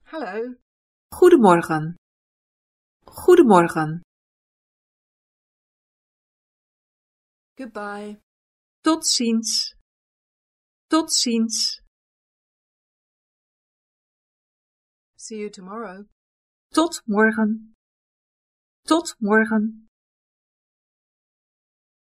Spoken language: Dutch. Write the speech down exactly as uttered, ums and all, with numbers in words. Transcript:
Hello. Goedemorgen. Goedemorgen. Goodbye. Tot ziens. Tot ziens. See you tomorrow. Tot morgen. Tot morgen.